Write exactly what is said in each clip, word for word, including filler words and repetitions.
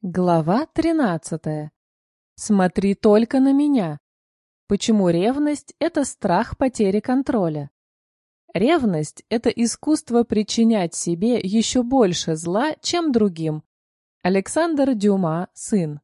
Глава тринадцатая. Смотри только на меня. Почему ревность – это страх потери контроля? Ревность – это искусство причинять себе еще больше зла, чем другим. Александр Дюма, сын.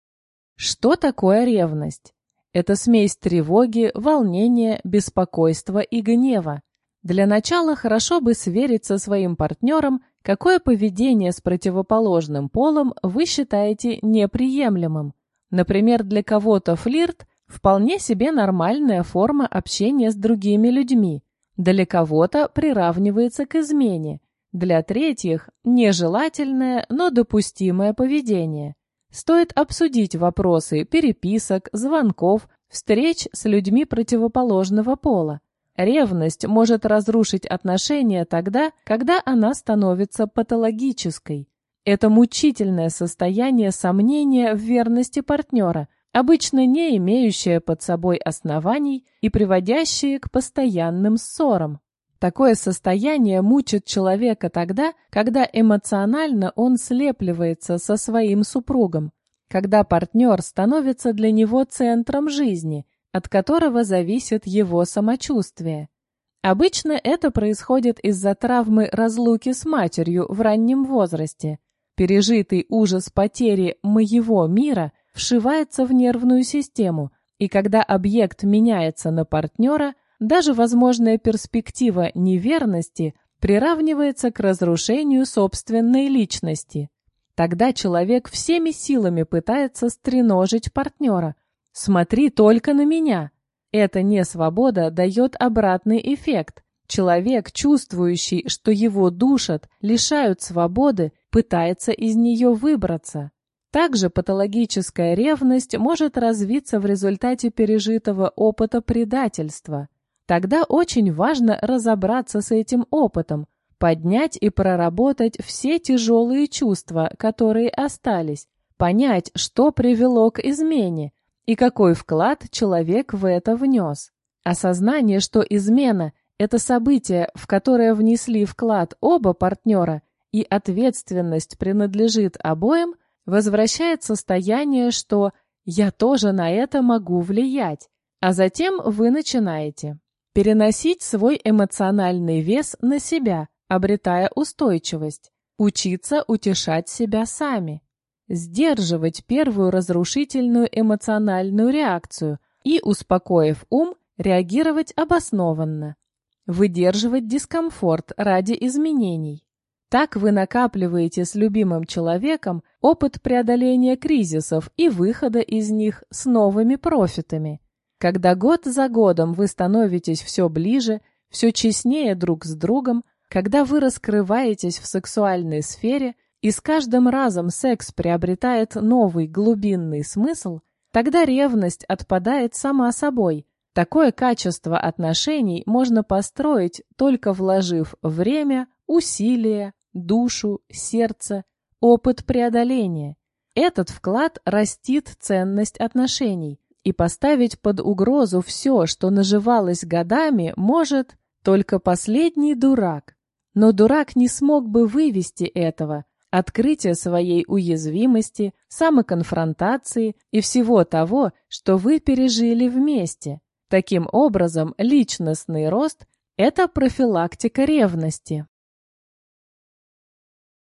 Что такое ревность? Это смесь тревоги, волнения, беспокойства и гнева. Для начала хорошо бы сверить со своим партнером, какое поведение с противоположным полом вы считаете неприемлемым. Например, для кого-то флирт – вполне себе нормальная форма общения с другими людьми. Для кого-то приравнивается к измене. Для третьих – нежелательное, но допустимое поведение. Стоит обсудить вопросы переписок, звонков, встреч с людьми противоположного пола. Ревность может разрушить отношения тогда, когда она становится патологической. Это мучительное состояние сомнения в верности партнера, обычно не имеющее под собой оснований и приводящее к постоянным ссорам. Такое состояние мучит человека тогда, когда эмоционально он слепливается со своим супругом, когда партнер становится для него центром жизни, от которого зависит его самочувствие. Обычно это происходит из-за травмы разлуки с матерью в раннем возрасте. Пережитый ужас потери «моего мира» вшивается в нервную систему, и когда объект меняется на партнера, даже возможная перспектива неверности приравнивается к разрушению собственной личности. Тогда человек всеми силами пытается стреножить партнера. «Смотри только на меня». Эта несвобода дает обратный эффект. Человек, чувствующий, что его душат, лишают свободы, пытается из нее выбраться. Также патологическая ревность может развиться в результате пережитого опыта предательства. Тогда очень важно разобраться с этим опытом, поднять и проработать все тяжелые чувства, которые остались, понять, что привело к измене, и какой вклад человек в это внес. Осознание, что измена – это событие, в которое внесли вклад оба партнера, и ответственность принадлежит обоим, возвращает состояние, что «я тоже на это могу влиять». А затем вы начинаете переносить свой эмоциональный вес на себя, обретая устойчивость, учиться утешать себя сами, сдерживать первую разрушительную эмоциональную реакцию и, успокоив ум, реагировать обоснованно, выдерживать дискомфорт ради изменений. Так вы накапливаете с любимым человеком опыт преодоления кризисов и выхода из них с новыми профитами. Когда год за годом вы становитесь все ближе, все честнее друг с другом, когда вы раскрываетесь в сексуальной сфере, и с каждым разом секс приобретает новый глубинный смысл, тогда ревность отпадает сама собой. Такое качество отношений можно построить, только вложив время, усилия, душу, сердце, опыт преодоления. Этот вклад растит ценность отношений, и поставить под угрозу все, что наживалось годами, может только последний дурак. Но дурак не смог бы вывести этого, открытие своей уязвимости, самоконфронтации и всего того, что вы пережили вместе. Таким образом, личностный рост – это профилактика ревности.